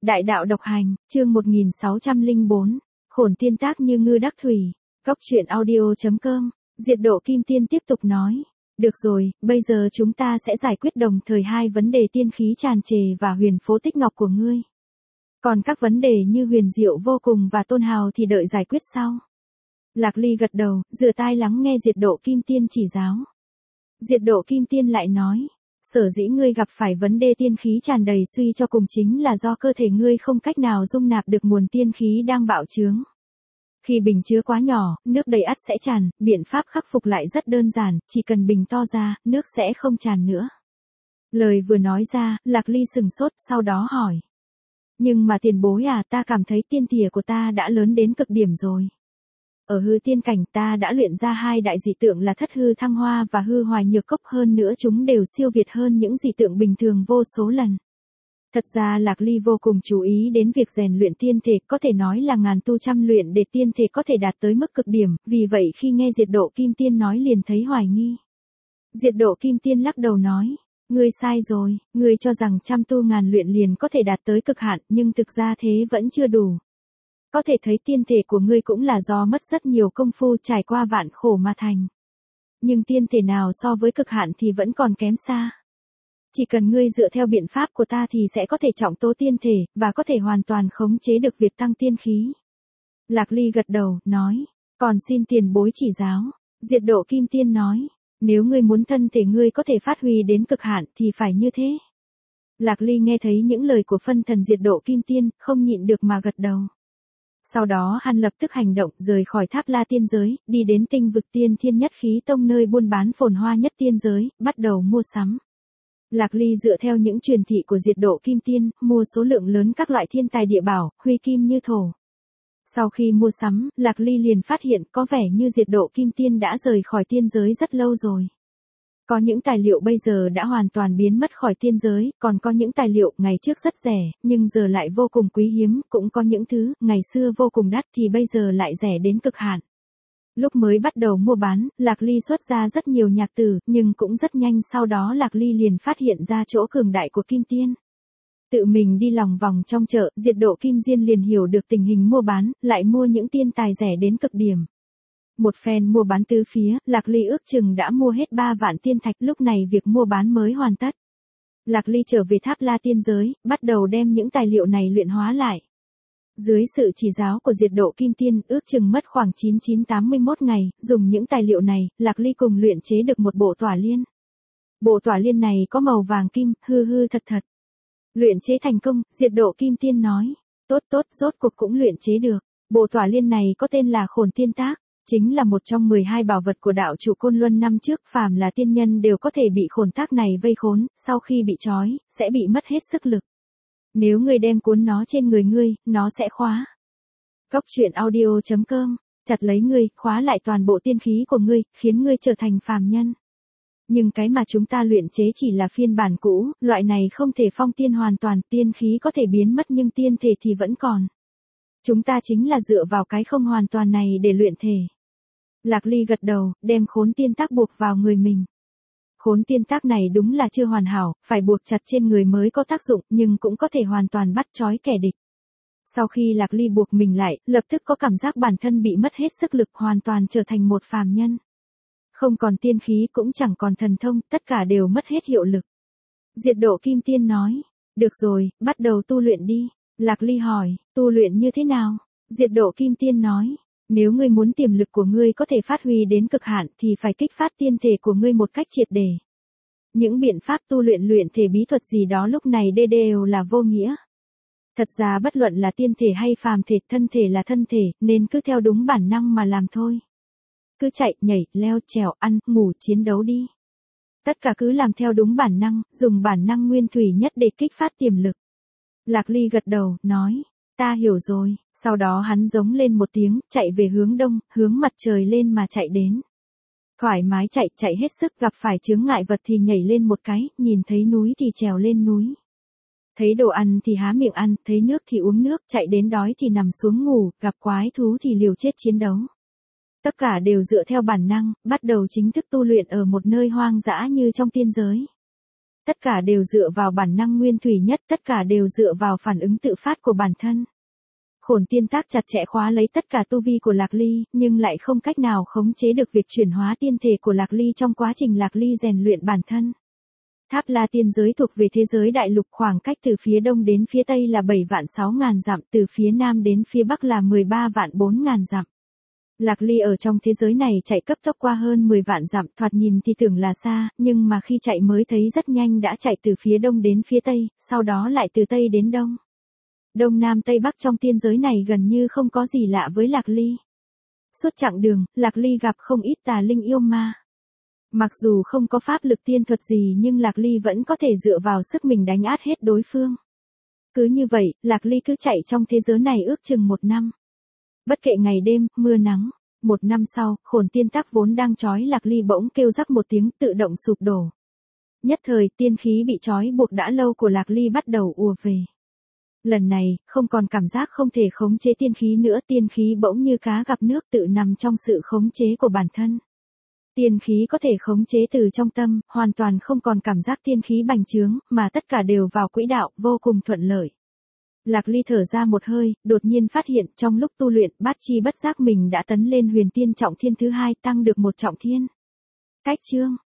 Đại đạo độc hành, chương 1604, khổn tiên tác như ngư đắc thủy. Cốc truyện audio.com, Diệt Độ Kim Tiên tiếp tục nói. Được rồi, bây giờ chúng ta sẽ giải quyết đồng thời hai vấn đề tiên khí tràn trề và huyền phố tích ngọc của ngươi. Còn các vấn đề như huyền diệu vô cùng và tôn hào thì đợi giải quyết sau. Lạc Ly gật đầu, dựa tai lắng nghe Diệt Độ Kim Tiên chỉ giáo. Diệt Độ Kim Tiên lại nói. Sở dĩ ngươi gặp phải vấn đề tiên khí tràn đầy suy cho cùng chính là do cơ thể ngươi không cách nào dung nạp được nguồn tiên khí đang bạo chướng. Khi bình chứa quá nhỏ, nước đầy ắt sẽ tràn, biện pháp khắc phục lại rất đơn giản, chỉ cần bình to ra, nước sẽ không tràn nữa. Lời vừa nói ra, Lạc Ly sừng sốt, sau đó hỏi. Nhưng mà tiền bối à, ta cảm thấy tiên tìa của ta đã lớn đến cực điểm rồi. Ở hư tiên cảnh ta đã luyện ra hai đại dị tượng là thất hư thăng hoa và hư hoài nhược cốc, hơn nữa chúng đều siêu việt hơn những dị tượng bình thường vô số lần. Thật ra Lạc Ly vô cùng chú ý đến việc rèn luyện tiên thể, có thể nói là ngàn tu trăm luyện để tiên thể có thể đạt tới mức cực điểm, vì vậy khi nghe Diệt Độ Kim Tiên nói liền thấy hoài nghi. Diệt Độ Kim Tiên lắc đầu nói, ngươi sai rồi, ngươi cho rằng trăm tu ngàn luyện liền có thể đạt tới cực hạn, nhưng thực ra thế vẫn chưa đủ. Có thể thấy tiên thể của ngươi cũng là do mất rất nhiều công phu trải qua vạn khổ mà thành. Nhưng tiên thể nào so với cực hạn thì vẫn còn kém xa. Chỉ cần ngươi dựa theo biện pháp của ta thì sẽ có thể trọng tố tiên thể, và có thể hoàn toàn khống chế được việc tăng tiên khí. Lạc Ly gật đầu, nói, còn xin tiền bối chỉ giáo. Diệt Độ Kim Tiên nói, nếu ngươi muốn thân thể ngươi có thể phát huy đến cực hạn thì phải như thế. Lạc Ly nghe thấy những lời của phân thần Diệt Độ Kim Tiên, không nhịn được mà gật đầu. Sau đó hắn lập tức hành động, rời khỏi Tháp La tiên giới, đi đến tinh vực Tiên Thiên Nhất Khí Tông nơi buôn bán phồn hoa nhất tiên giới, bắt đầu mua sắm. Lạc Ly dựa theo những truyền thị của Diệt Độ Kim Tiên, mua số lượng lớn các loại thiên tài địa bảo, huy kim như thổ. Sau khi mua sắm, Lạc Ly liền phát hiện có vẻ như Diệt Độ Kim Tiên đã rời khỏi tiên giới rất lâu rồi. Có những tài liệu bây giờ đã hoàn toàn biến mất khỏi tiên giới, còn có những tài liệu ngày trước rất rẻ, nhưng giờ lại vô cùng quý hiếm, cũng có những thứ ngày xưa vô cùng đắt thì bây giờ lại rẻ đến cực hạn. Lúc mới bắt đầu mua bán, Lạc Ly xuất ra rất nhiều nhạc tử, nhưng cũng rất nhanh sau đó Lạc Ly liền phát hiện ra chỗ cường đại của Kim Tiên. Tự mình đi lòng vòng trong chợ, Diệt Độ Kim Diên liền hiểu được tình hình mua bán, lại mua những tiên tài rẻ đến cực điểm. Một phen mua bán tứ phía, Lạc Ly ước chừng đã mua hết 3 vạn tiên thạch, lúc này việc mua bán mới hoàn tất. Lạc Ly trở về Tháp La tiên giới, bắt đầu đem những tài liệu này luyện hóa lại. Dưới sự chỉ giáo của Diệt Độ Kim Tiên, ước chừng mất khoảng 9981 ngày, dùng những tài liệu này, Lạc Ly cùng luyện chế được một bộ tỏa liên. Bộ tỏa liên này có màu vàng kim, hư hư thật thật. Luyện chế thành công, Diệt Độ Kim Tiên nói, tốt, rốt cuộc cũng luyện chế được. Bộ tỏa liên này có tên là Khổn Tiên Tác, chính là một trong 12 bảo vật của đạo chủ Côn Luân năm trước, phàm là tiên nhân đều có thể bị khổn tác này vây khốn, sau khi bị trói, sẽ bị mất hết sức lực. Nếu ngươi đem cuốn nó trên người ngươi, nó sẽ khóa. Cốc truyện audio.com, chặt lấy ngươi, khóa lại toàn bộ tiên khí của ngươi, khiến ngươi trở thành phàm nhân. Nhưng cái mà chúng ta luyện chế chỉ là phiên bản cũ, loại này không thể phong tiên hoàn toàn, tiên khí có thể biến mất nhưng tiên thể thì vẫn còn. Chúng ta chính là dựa vào cái không hoàn toàn này để luyện thể. Lạc Ly gật đầu, đem khốn tiên tác buộc vào người mình. Khốn tiên tác này đúng là chưa hoàn hảo, phải buộc chặt trên người mới có tác dụng, nhưng cũng có thể hoàn toàn bắt trói kẻ địch. Sau khi Lạc Ly buộc mình lại, lập tức có cảm giác bản thân bị mất hết sức lực, hoàn toàn trở thành một phàm nhân. Không còn tiên khí cũng chẳng còn thần thông, tất cả đều mất hết hiệu lực. Diệt Độ Kim Tiên nói, được rồi, bắt đầu tu luyện đi. Lạc Ly hỏi, tu luyện như thế nào? Diệt Độ Kim Tiên nói, nếu ngươi muốn tiềm lực của ngươi có thể phát huy đến cực hạn thì phải kích phát tiên thể của ngươi một cách triệt để. Những biện pháp tu luyện thể bí thuật gì đó lúc này đều là vô nghĩa. Thật ra bất luận là tiên thể hay phàm thể, thân thể là thân thể, nên cứ theo đúng bản năng mà làm thôi. Cứ chạy, nhảy, leo, trèo, ăn, ngủ, chiến đấu đi. Tất cả cứ làm theo đúng bản năng, dùng bản năng nguyên thủy nhất để kích phát tiềm lực. Lạc Ly gật đầu, nói, ta hiểu rồi, sau đó hắn giống lên một tiếng, chạy về hướng đông, hướng mặt trời lên mà chạy đến. Thoải mái chạy hết sức, gặp phải chướng ngại vật thì nhảy lên một cái, nhìn thấy núi thì trèo lên núi. Thấy đồ ăn thì há miệng ăn, thấy nước thì uống nước, chạy đến đói thì nằm xuống ngủ, gặp quái thú thì liều chết chiến đấu. Tất cả đều dựa theo bản năng, bắt đầu chính thức tu luyện ở một nơi hoang dã như trong tiên giới. Tất cả đều dựa vào bản năng nguyên thủy nhất, tất cả đều dựa vào phản ứng tự phát của bản thân. Khổn tiên tác chặt chẽ khóa lấy tất cả tu vi của Lạc Ly, nhưng lại không cách nào khống chế được việc chuyển hóa tiên thể của Lạc Ly trong quá trình Lạc Ly rèn luyện bản thân. Tháp La tiên giới thuộc về thế giới đại lục, khoảng cách từ phía đông đến phía tây là 7 vạn 6 ngàn dặm, từ phía nam đến phía bắc là 13 vạn 4 ngàn dặm. Lạc Ly ở trong thế giới này chạy cấp tốc qua hơn 10 vạn dặm, thoạt nhìn thì tưởng là xa, nhưng mà khi chạy mới thấy rất nhanh đã chạy từ phía đông đến phía tây, sau đó lại từ tây đến đông. Đông nam tây bắc trong tiên giới này gần như không có gì lạ với Lạc Ly. Suốt chặng đường, Lạc Ly gặp không ít tà linh yêu ma. Mặc dù không có pháp lực tiên thuật gì nhưng Lạc Ly vẫn có thể dựa vào sức mình đánh át hết đối phương. Cứ như vậy, Lạc Ly cứ chạy trong thế giới này ước chừng 1 năm. Bất kể ngày đêm, mưa nắng. 1 năm sau, khổn tiên tác vốn đang trói Lạc Ly bỗng kêu rắc một tiếng, tự động sụp đổ. Nhất thời, tiên khí bị trói buộc đã lâu của Lạc Ly bắt đầu ùa về. Lần này, không còn cảm giác không thể khống chế tiên khí nữa, tiên khí bỗng như cá gặp nước tự nằm trong sự khống chế của bản thân. Tiên khí có thể khống chế từ trong tâm, hoàn toàn không còn cảm giác tiên khí bành trướng, mà tất cả đều vào quỹ đạo, vô cùng thuận lợi. Lạc Ly thở ra một hơi, đột nhiên phát hiện trong lúc tu luyện, bát chi bất giác mình đã tấn lên huyền tiên trọng thiên thứ 2, tăng được 1 trọng thiên. Cách chương